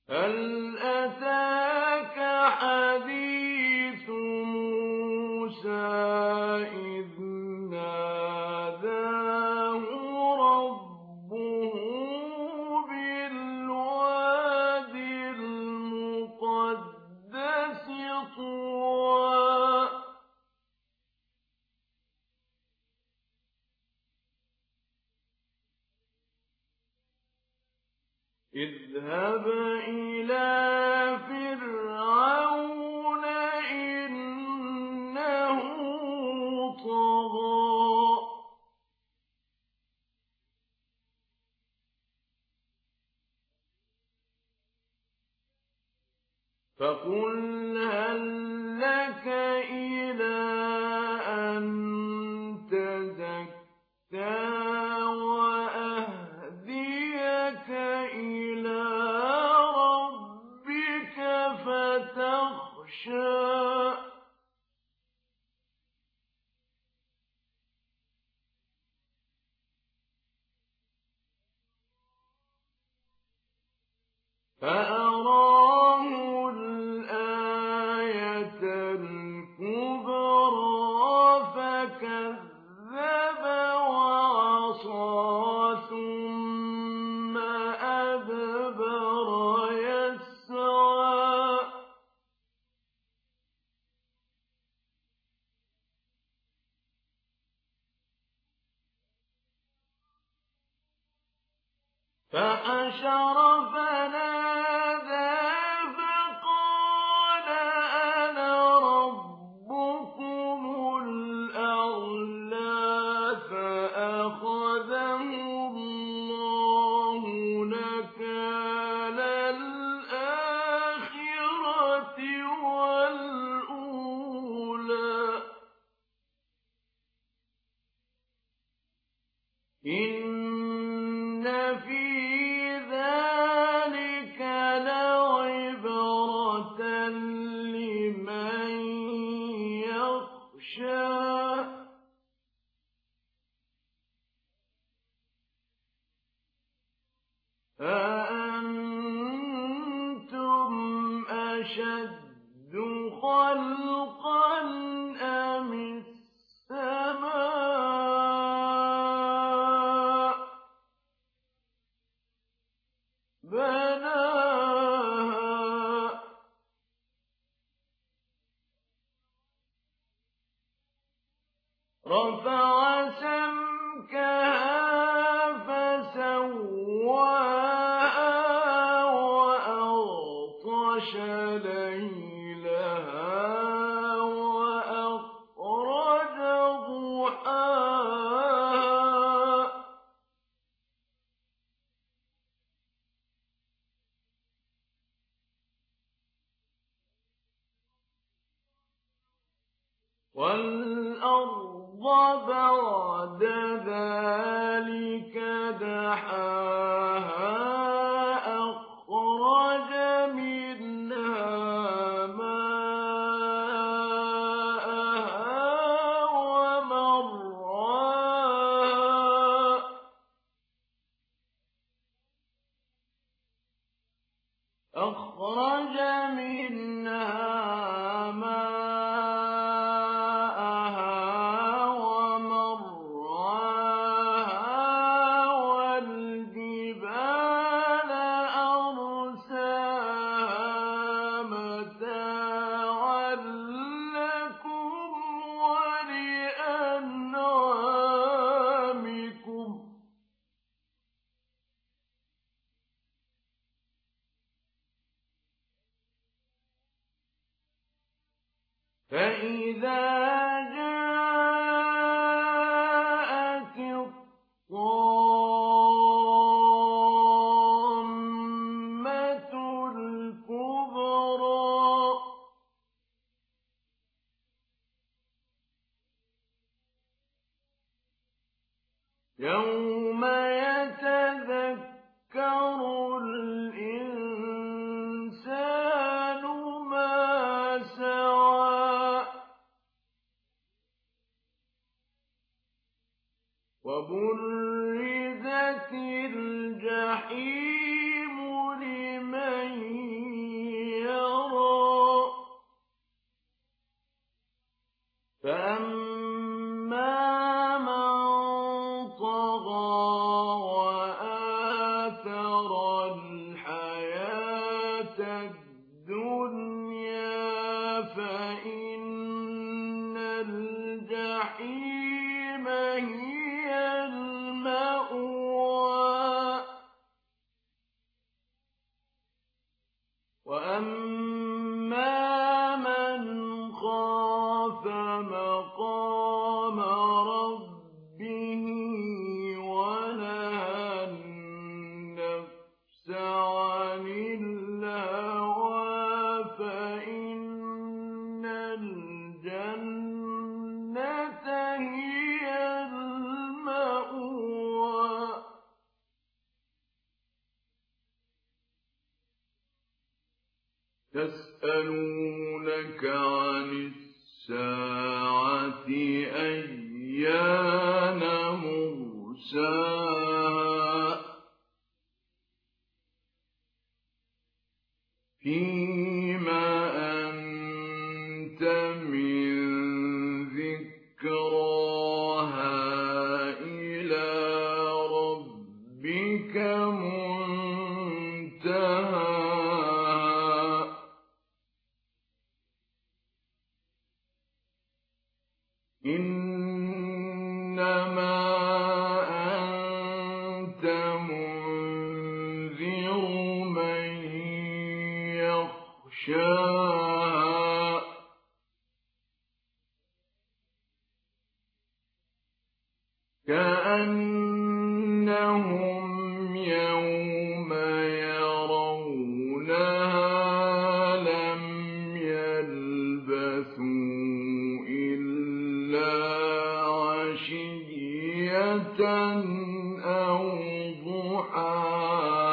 هل أتاك حديث موسى إذ ناداه ربه بالواد المقدس طوى اذهب إلى فرعون إنه طغى فقل هل لك إلى أن تزكى وأهديك إلى ربك فتخشى فأراه الآية الكبرى فكذب وعصى ثم أدبر يسعى فحشر فنادى فقال أنا ربكم الأعلى فأخذه الله نكال الآخرة والأولى إن في ذلك لعبرة لمن يخشى أأنتم أشد خلقا أم السماء بناها رفع سمكها فسواها وأغطش ليلها وأخرج ضحاها والأرض بعد ذلك دحاها أخرج منها ماءها ومرعاها أخرج منها والجبال أرساها متاعا لكم ولأنعامكم فإذا جاءت الطامة الكبرى يوم يتذكر الإنسان ما سعى وبرزت الجحيم لمن يسألونك عن الساعة أيان مرساها فيما أنت من ذكراها إلى ربك منتهاها إنما أنت منذر من يخشاها كأنهم يوم يرونها لم يلبثوا إلا عشية أو ضحاها